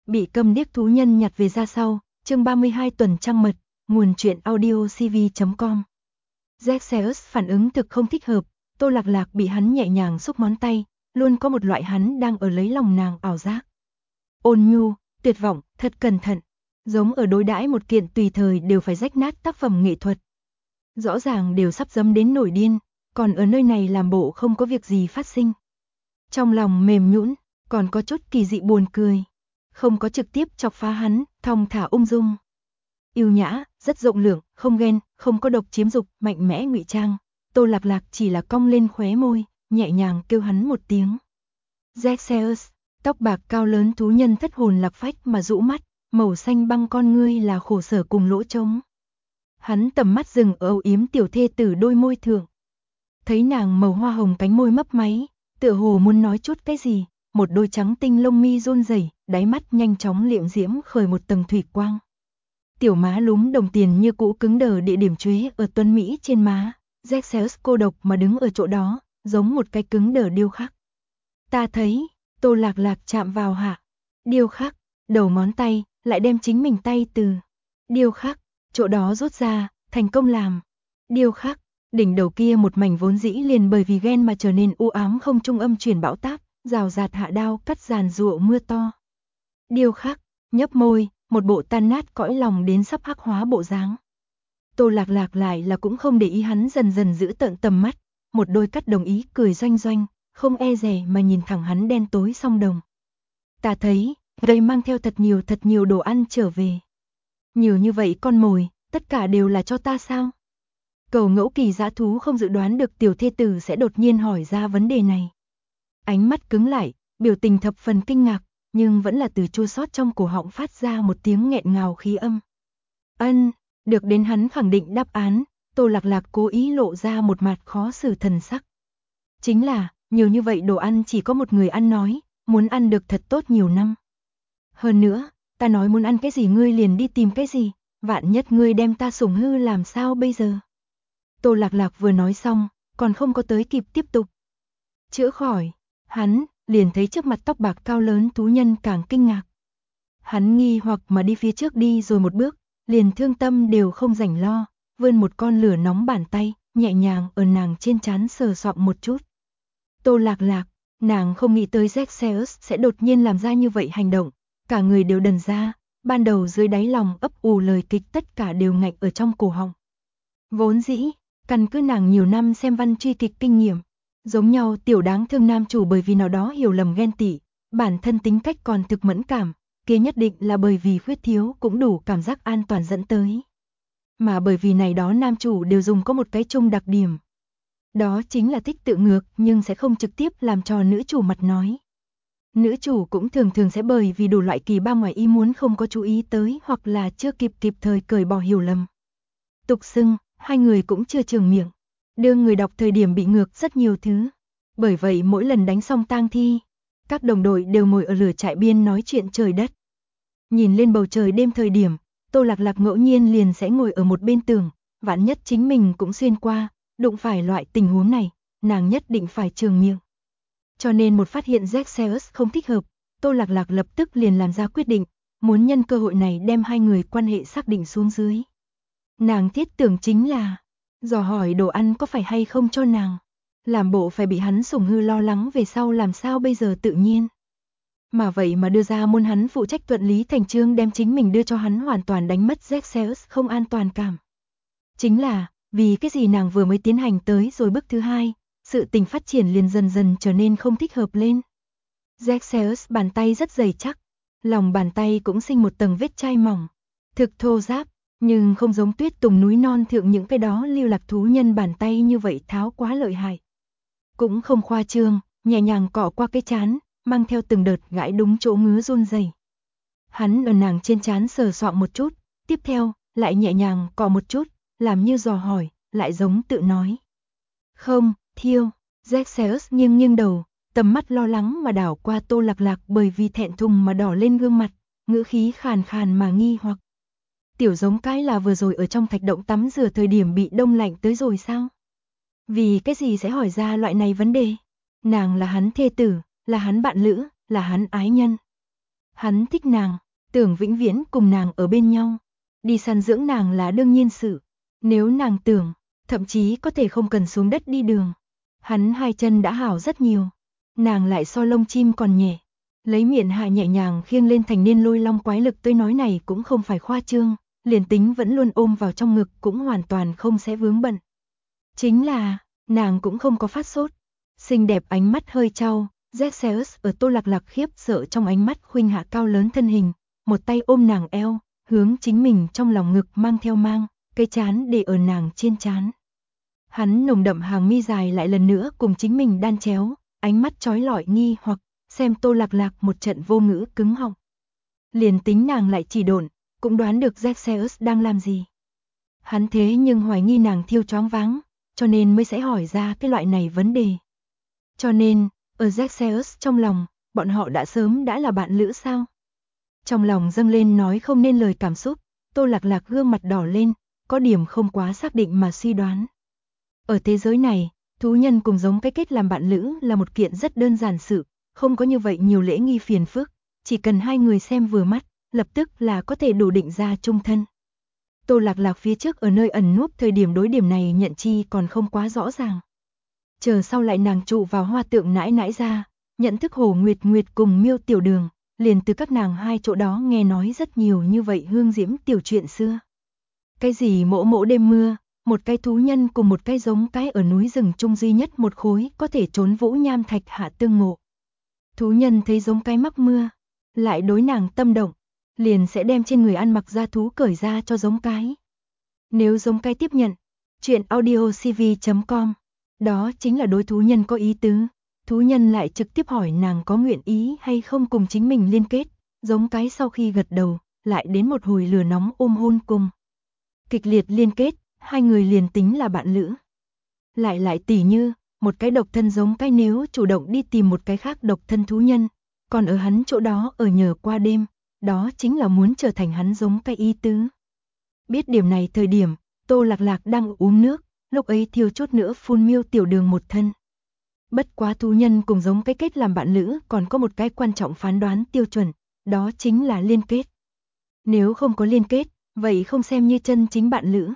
Bị câm điếc thú nhân nhặt về ra sau, chương 32 tuần trăng mật, nguồn truyện audio cv.com. Xerxes phản ứng thực không thích hợp, Tô Lạc Lạc bị hắn nhẹ nhàng xúc ngón tay, luôn có một loại hắn đang ở lấy lòng nàng ảo giác. Ôn nhu, tuyệt vọng, thật cẩn thận, giống ở đối đãi một kiện tùy thời đều phải rách nát tác phẩm nghệ thuật. Rõ ràng đều sắp dẫm đến nổi điên, còn ở nơi này làm bộ không có việc gì phát sinh. Trong lòng mềm nhũn, còn có chút kỳ dị buồn cười. Không có trực tiếp chọc phá hắn, thong thả ung dung. Yêu nhã, rất rộng lượng, không ghen, không có độc chiếm dục, mạnh mẽ ngụy trang. Tô Lạc Lạc chỉ là cong lên khóe môi, nhẹ nhàng kêu hắn một tiếng. Xerxes, tóc bạc cao lớn thú nhân thất hồn lạc phách mà rũ mắt, màu xanh băng con ngươi là khổ sở cùng lỗ trống. Hắn tầm mắt dừng ở âu yếm tiểu thê tử đôi môi thượng. Thấy nàng màu hoa hồng cánh môi mấp máy, tựa hồ muốn nói chút cái gì, một đôi trắng tinh lông mi run rẩy, đáy mắt nhanh chóng liệm diễm khởi một tầng thủy quang. Tiểu má lúm đồng tiền như cũ cứng đờ địa điểm chuế ở tuấn mỹ trên má, Xerxes cô độc mà đứng ở chỗ đó, giống một cái cứng đờ điêu khắc. Ta thấy, Tô Lạc Lạc chạm vào hạ, điêu khắc, đầu ngón tay, lại đem chính mình tay từ điêu khắc, chỗ đó rút ra, thành công làm điêu khắc. Đỉnh đầu kia một mảnh vốn dĩ liền bởi vì ghen mà trở nên u ám không trung âm chuyển bão táp, rào rạt hạ đao cắt giàn giụa mưa to. Điêu khắc, nhấp môi, một bộ tan nát cõi lòng đến sắp hắc hóa bộ dáng. Tô Lạc Lạc lại là cũng không để ý hắn dần dần giữ tợn tầm mắt, một đôi cắt đồng ý cười doanh doanh, không e dè mà nhìn thẳng hắn đen tối song đồng. Ta thấy, đây mang theo thật nhiều đồ ăn trở về. Nhiều như vậy con mồi, tất cả đều là cho ta sao? Cầu Ngẫu Kỳ dã thú không dự đoán được tiểu thê tử sẽ đột nhiên hỏi ra vấn đề này. Ánh mắt cứng lại, biểu tình thập phần kinh ngạc, nhưng vẫn là từ chua xót trong cổ họng phát ra một tiếng nghẹn ngào khí âm. Ân, được đến hắn khẳng định đáp án, Tô Lạc Lạc cố ý lộ ra một mặt khó xử thần sắc. Chính là, nhiều như vậy đồ ăn chỉ có một người ăn nói, muốn ăn được thật tốt nhiều năm. Hơn nữa, ta nói muốn ăn cái gì ngươi liền đi tìm cái gì, vạn nhất ngươi đem ta sủng hư làm sao bây giờ? Tô Lạc Lạc vừa nói xong, còn không có tới kịp tiếp tục chữa khỏi, hắn liền thấy trước mặt tóc bạc cao lớn thú nhân càng kinh ngạc. Hắn nghi hoặc mà đi phía trước đi rồi một bước, liền thương tâm đều không rảnh lo, vươn một con lửa nóng bàn tay, nhẹ nhàng ở nàng trên trán sờ soạng một chút. Tô Lạc Lạc, nàng không nghĩ tới Xerxes sẽ đột nhiên làm ra như vậy hành động, cả người đều đần ra, ban đầu dưới đáy lòng ấp ủ lời kịch tất cả đều ngạch ở trong cổ họng. Vốn dĩ, căn cứ nàng nhiều năm xem văn truy kịch kinh nghiệm, giống nhau tiểu đáng thương nam chủ bởi vì nào đó hiểu lầm ghen tị, bản thân tính cách còn thực mẫn cảm, kia nhất định là bởi vì khuyết thiếu cũng đủ cảm giác an toàn dẫn tới. Mà bởi vì này đó nam chủ đều dùng có một cái chung đặc điểm. Đó chính là thích tự ngược nhưng sẽ không trực tiếp làm trò nữ chủ mặt nói. Nữ chủ cũng thường thường sẽ bởi vì đủ loại kỳ ba ngoài ý muốn không có chú ý tới hoặc là chưa kịp thời cởi bỏ hiểu lầm. Tục xưng, hai người cũng chưa trường miệng. Đưa người đọc thời điểm bị ngược rất nhiều thứ. Bởi vậy mỗi lần đánh xong tang thi, các đồng đội đều ngồi ở lửa trại biên nói chuyện trời đất. Nhìn lên bầu trời đêm thời điểm, Tô Lạc Lạc ngẫu nhiên liền sẽ ngồi ở một bên tường, vạn nhất chính mình cũng xuyên qua, đụng phải loại tình huống này, nàng nhất định phải trường miệng. Cho nên một phát hiện Xerxes không thích hợp, Tô Lạc Lạc lập tức liền làm ra quyết định, muốn nhân cơ hội này đem hai người quan hệ xác định xuống dưới. Nàng thiết tưởng chính là dò hỏi đồ ăn có phải hay không cho nàng, làm bộ phải bị hắn sủng hư lo lắng về sau làm sao bây giờ tự nhiên. Mà vậy mà đưa ra muốn hắn phụ trách thuận lý thành chương đem chính mình đưa cho hắn hoàn toàn đánh mất Xerxes không an toàn cảm. Chính là, vì cái gì nàng vừa mới tiến hành tới rồi bước thứ hai, sự tình phát triển liền dần dần trở nên không thích hợp lên. Xerxes bàn tay rất dày chắc, lòng bàn tay cũng sinh một tầng vết chai mỏng, thực thô ráp, nhưng không giống Tuyết Tùng núi non thượng những cái đó lưu lạc thú nhân bàn tay như vậy tháo quá lợi hại. Cũng không khoa trương, nhẹ nhàng cọ qua cái trán, mang theo từng đợt gãi đúng chỗ ngứa run rẩy. Hắn ở nàng trên trán sờ soạng một chút, tiếp theo, lại nhẹ nhàng cọ một chút, làm như dò hỏi, lại giống tự nói. Không, thiêu, Xerxes nghiêng đầu, tầm mắt lo lắng mà đảo qua Tô Lạc Lạc bởi vì thẹn thùng mà đỏ lên gương mặt, ngữ khí khàn khàn mà nghi hoặc. Tiểu giống cái là vừa rồi ở trong thạch động tắm rửa thời điểm bị đông lạnh tới rồi sao? Vì cái gì sẽ hỏi ra loại này vấn đề? Nàng là hắn thê tử, là hắn bạn lữ, là hắn ái nhân. Hắn thích nàng, tưởng vĩnh viễn cùng nàng ở bên nhau. Đi săn dưỡng nàng là đương nhiên sự. Nếu nàng tưởng, thậm chí có thể không cần xuống đất đi đường. Hắn hai chân đã hảo rất nhiều. Nàng lại so lông chim còn nhẹ. Lấy miệng hạ nhẹ nhàng khiêng lên thành niên lôi long quái lực tới nói này cũng không phải khoa trương. Liền tính vẫn luôn ôm vào trong ngực cũng hoàn toàn không sẽ vướng bận. Chính là, nàng cũng không có phát sốt. Xinh đẹp ánh mắt hơi trao, Zexeus ở Tô Lạc Lạc khiếp sợ trong ánh mắt khuynh hạ cao lớn thân hình, một tay ôm nàng eo, hướng chính mình trong lòng ngực mang theo mang, cái chán để ở nàng trên chán. Hắn nồng đậm hàng mi dài lại lần nữa cùng chính mình đan chéo, ánh mắt chói lọi nghi hoặc, xem Tô Lạc Lạc một trận vô ngữ cứng họng. Liền tính nàng lại chỉ độn, cũng đoán được Zexeus đang làm gì. Hắn thế nhưng hoài nghi nàng thiêu choáng váng, cho nên mới sẽ hỏi ra cái loại này vấn đề. Cho nên, ở Zexeus trong lòng, bọn họ đã sớm đã là bạn lữ sao? Trong lòng dâng lên nói không nên lời cảm xúc, Tô Lạc Lạc gương mặt đỏ lên, có điểm không quá xác định mà suy đoán. Ở thế giới này, thú nhân cùng giống cái kết làm bạn lữ là một kiện rất đơn giản sự, không có như vậy nhiều lễ nghi phiền phức, chỉ cần hai người xem vừa mắt, lập tức là có thể đủ định ra chung thân. Tô Lạc Lạc phía trước ở nơi ẩn núp thời điểm đối điểm này nhận chi còn không quá rõ ràng. Chờ sau lại nàng trụ vào hoa tượng nãi nãi ra, nhận thức Hồ Nguyệt Nguyệt cùng Miêu Tiểu Đường, liền từ các nàng hai chỗ đó nghe nói rất nhiều như vậy hương diễm tiểu chuyện xưa. Cái gì mỗ mỗ đêm mưa, một cái thú nhân cùng một cái giống cái ở núi rừng chung duy nhất một khối có thể trốn vũ nham thạch hạ tương ngộ. Thú nhân thấy giống cái mắc mưa, lại đối nàng tâm động, liền sẽ đem trên người ăn mặc da thú cởi ra cho giống cái. Nếu giống cái tiếp nhận, chuyện audiocv.com, đó chính là đối thú nhân có ý tứ. Thú nhân lại trực tiếp hỏi nàng có nguyện ý hay không cùng chính mình liên kết, giống cái sau khi gật đầu, lại đến một hồi lửa nóng ôm hôn cùng. Kịch liệt liên kết, hai người liền tính là bạn lữ. Lại tỉ như, một cái độc thân giống cái nếu chủ động đi tìm một cái khác độc thân thú nhân, còn ở hắn chỗ đó ở nhờ qua đêm, đó chính là muốn trở thành hắn giống cái ý tứ. Biết điểm này thời điểm, Tô Lạc Lạc đang uống nước, lúc ấy thiếu chút nữa phun Miêu Tiểu Đường một thân. Bất quá thú nhân cùng giống cái kết làm bạn lữ còn có một cái quan trọng phán đoán tiêu chuẩn, đó chính là liên kết. Nếu không có liên kết, vậy không xem như chân chính bạn lữ.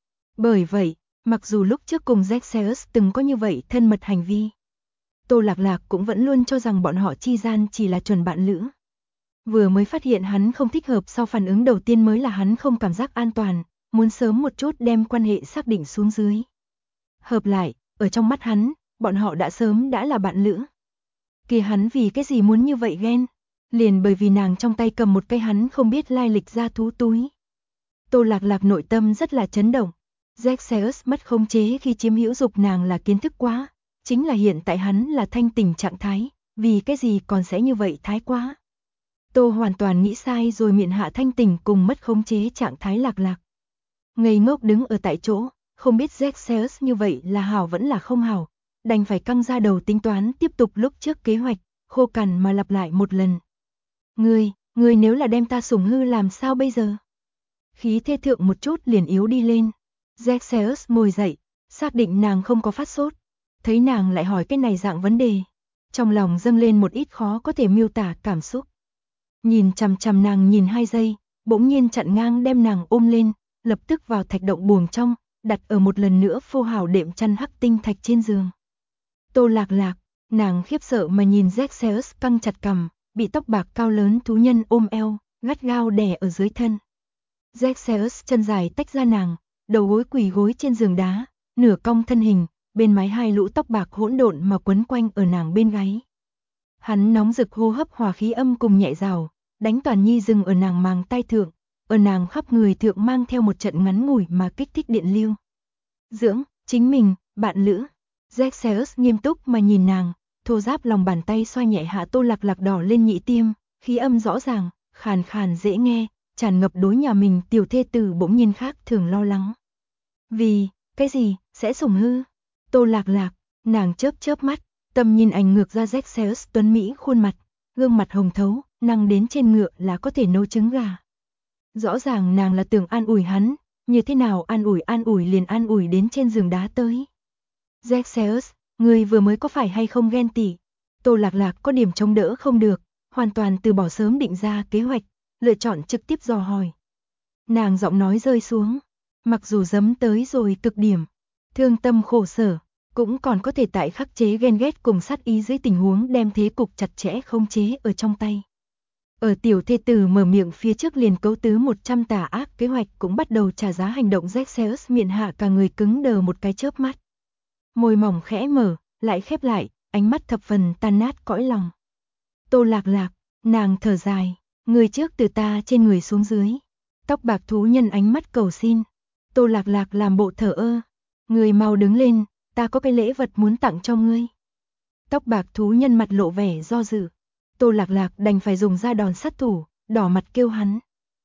Bởi vậy, mặc dù lúc trước cùng Zexeus từng có như vậy thân mật hành vi, Tô Lạc Lạc cũng vẫn luôn cho rằng bọn họ chi gian chỉ là chuẩn bạn lữ. Vừa mới phát hiện hắn không thích hợp sau phản ứng đầu tiên mới là hắn không cảm giác an toàn, muốn sớm một chút đem quan hệ xác định xuống dưới. Hợp lại, ở trong mắt hắn, bọn họ đã sớm đã là bạn lữ. Kìa hắn vì cái gì muốn như vậy ghen? Liền bởi vì nàng trong tay cầm một cây hắn không biết lai lịch ra thú túi. Tô Lạc Lạc nội tâm rất là chấn động. Zexeus mất khống chế khi chiếm hữu dục nàng là kiến thức quá, chính là hiện tại hắn là thanh tỉnh trạng thái, vì cái gì còn sẽ như vậy thái quá. Tô hoàn toàn nghĩ sai rồi miệng hạ thanh tỉnh cùng mất khống chế trạng thái Lạc Lạc. Ngây ngốc đứng ở tại chỗ, không biết Zexeus như vậy là hảo vẫn là không hảo, đành phải căng ra đầu tính toán tiếp tục lúc trước kế hoạch, khô cằn mà lặp lại một lần. Ngươi nếu là đem ta sủng hư làm sao bây giờ? Khí thê thượng một chút liền yếu đi lên. Zexeus ngồi dậy, xác định nàng không có phát sốt. Thấy nàng lại hỏi cái này dạng vấn đề. Trong lòng dâng lên một ít khó có thể miêu tả cảm xúc. Nhìn chằm chằm nàng nhìn 2 giây, bỗng nhiên chặn ngang đem nàng ôm lên, lập tức vào thạch động buồng trong, đặt ở một lần nữa phô hào đệm chăn hắc tinh thạch trên giường. Tô Lạc Lạc, nàng khiếp sợ mà nhìn Zexeus căng chặt cằm, bị tóc bạc cao lớn thú nhân ôm eo, gắt gao đè ở dưới thân. Zexeus chân dài tách ra nàng, đầu gối quỳ gối trên giường đá, nửa cong thân hình, bên mái 2 lũ tóc bạc hỗn độn mà quấn quanh ở nàng bên gáy. Hắn nóng rực hô hấp hòa khí âm cùng nhẹ rào, đánh toàn nhi dừng ở nàng màng tai thượng, ở nàng khắp người thượng mang theo một trận ngắn ngủi mà kích thích điện lưu. Dưỡng, chính mình, bạn lữ. Zexeus nghiêm túc mà nhìn nàng, thô ráp lòng bàn tay xoa nhẹ hạ Tô Lạc Lạc đỏ lên nhị tiêm, khí âm rõ ràng, khàn khàn dễ nghe, tràn ngập đối nhà mình tiểu thê tử bỗng nhiên khác thường lo lắng. Vì, cái gì, sẽ sủng hư? Tô Lạc Lạc, nàng chớp chớp mắt, tầm nhìn ảnh ngược ra Zexeus tuấn Mỹ khuôn mặt, gương mặt hồng thấu, năng đến trên ngựa là có thể nấu trứng gà. Rõ ràng nàng là tưởng an ủi hắn, như thế nào an ủi liền an ủi đến trên giường đá tới. Zexeus, ngươi vừa mới có phải hay không ghen tị? Tô Lạc Lạc có điểm chống đỡ không được, hoàn toàn từ bỏ sớm định ra kế hoạch, lựa chọn trực tiếp dò hỏi. Nàng giọng nói rơi xuống, mặc dù dấm tới rồi cực điểm, thương tâm khổ sở, cũng còn có thể tại khắc chế ghen ghét cùng sát ý dưới tình huống đem thế cục chặt chẽ khống chế ở trong tay. Ở tiểu thê tử mở miệng phía trước liền cấu tứ 100 tà ác kế hoạch cũng bắt đầu trả giá hành động. Xerxes miệng hạ cả người cứng đờ một cái chớp mắt. Môi mỏng khẽ mở, lại khép lại, ánh mắt thập phần tan nát cõi lòng. Tô Lạc Lạc, nàng thở dài, người trước từ ta trên người xuống dưới. Tóc bạc thú nhân ánh mắt cầu xin. Tô Lạc Lạc làm bộ thở ơ. Người mau đứng lên, ta có cái lễ vật muốn tặng cho ngươi. Tóc bạc thú nhân mặt lộ vẻ do dự. Tô Lạc Lạc đành phải dùng ra đòn sát thủ, đỏ mặt kêu hắn.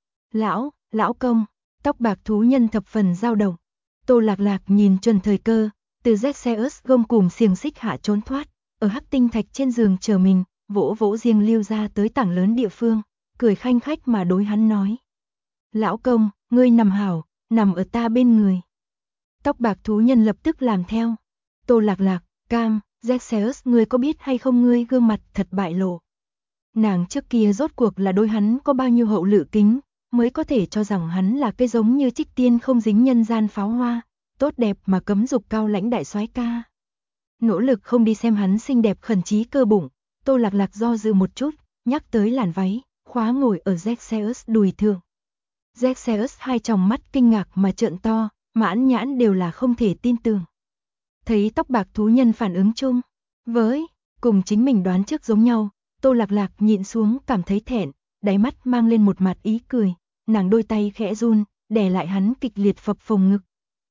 Lão công, tóc bạc thú nhân thập phần dao động. Tô Lạc Lạc nhìn chuẩn thời cơ, từ Xerxes gông cùm xiềng xích hạ trốn thoát, ở hắc tinh thạch trên giường chờ mình, vỗ vỗ riêng lưu ra tới tảng lớn địa phương, cười khanh khách mà đối hắn nói. Lão công, ngươi nằm hảo, nằm ở ta bên người. Tóc bạc thú nhân lập tức làm theo. Tô Lạc Lạc, cam, Xerxes, ngươi có biết hay không ngươi gương mặt thật bại lộ. Nàng trước kia rốt cuộc là đối hắn có bao nhiêu hậu lự kính, mới có thể cho rằng hắn là cái giống như trích tiên không dính nhân gian pháo hoa, tốt đẹp mà cấm dục cao lãnh đại soái ca. Nỗ lực không đi xem hắn xinh đẹp khẩn trí cơ bụng, Tô Lạc Lạc do dự một chút, nhắc tới làn váy, khóa ngồi ở Xerxes đùi thượng. Xerxes hai tròng mắt kinh ngạc mà trợn to, mãn nhãn đều là không thể tin tưởng. Thấy tóc bạc thú nhân phản ứng chung, với cùng chính mình đoán trước giống nhau, Tô Lạc Lạc nhịn xuống cảm thấy thẹn, đáy mắt mang lên một mặt ý cười, nàng đôi tay khẽ run, đè lại hắn kịch liệt phập phồng ngực.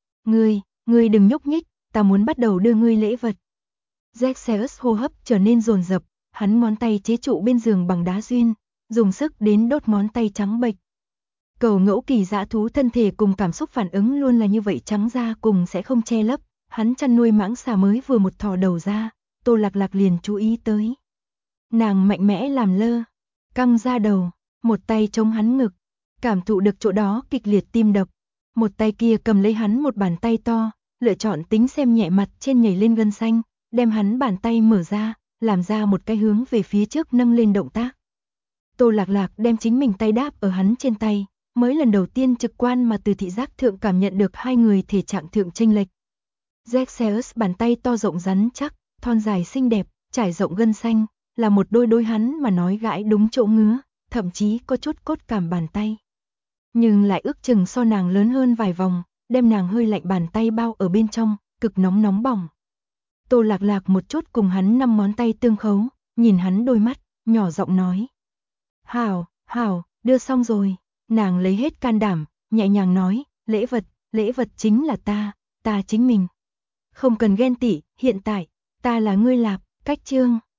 Ngươi đừng nhúc nhích, ta muốn bắt đầu đưa ngươi lễ vật. Xerxes hô hấp trở nên dồn dập, hắn ngón tay chế trụ bên giường bằng đá duyên, dùng sức đến đốt ngón tay trắng bệch. Cầu ngẫu kỳ dã thú thân thể cùng cảm xúc phản ứng luôn là như vậy, trắng da cùng sẽ không che lấp, hắn chăn nuôi mãng xà mới vừa một thò đầu ra, Tô Lạc Lạc liền chú ý tới. Nàng mạnh mẽ làm lơ, căng ra đầu, một tay chống hắn ngực, cảm thụ được chỗ đó kịch liệt tim đập, một tay kia cầm lấy hắn một bàn tay to, lựa chọn tính xem nhẹ mặt trên nhảy lên gân xanh, đem hắn bàn tay mở ra, làm ra một cái hướng về phía trước nâng lên động tác. Tô Lạc Lạc đem chính mình tay đáp ở hắn trên tay, mới lần đầu tiên trực quan mà từ thị giác thượng cảm nhận được hai người thể trạng thượng chênh lệch. Xerxes bàn tay to rộng rắn chắc, thon dài xinh đẹp, trải rộng gân xanh, là một đôi đôi hắn mà nói gãi đúng chỗ ngứa, thậm chí có chút cốt cảm bàn tay. Nhưng lại ước chừng so nàng lớn hơn vài vòng, đem nàng hơi lạnh bàn tay bao ở bên trong, cực nóng bỏng. Tô Lạc Lạc một chút cùng hắn 5 ngón tay tương khấu, nhìn hắn đôi mắt, nhỏ giọng nói. Hảo, đưa xong rồi. Nàng lấy hết can đảm, nhẹ nhàng nói, lễ vật chính là ta chính mình. Không cần ghen tị, hiện tại, ta là ngươi lạp, cách chương.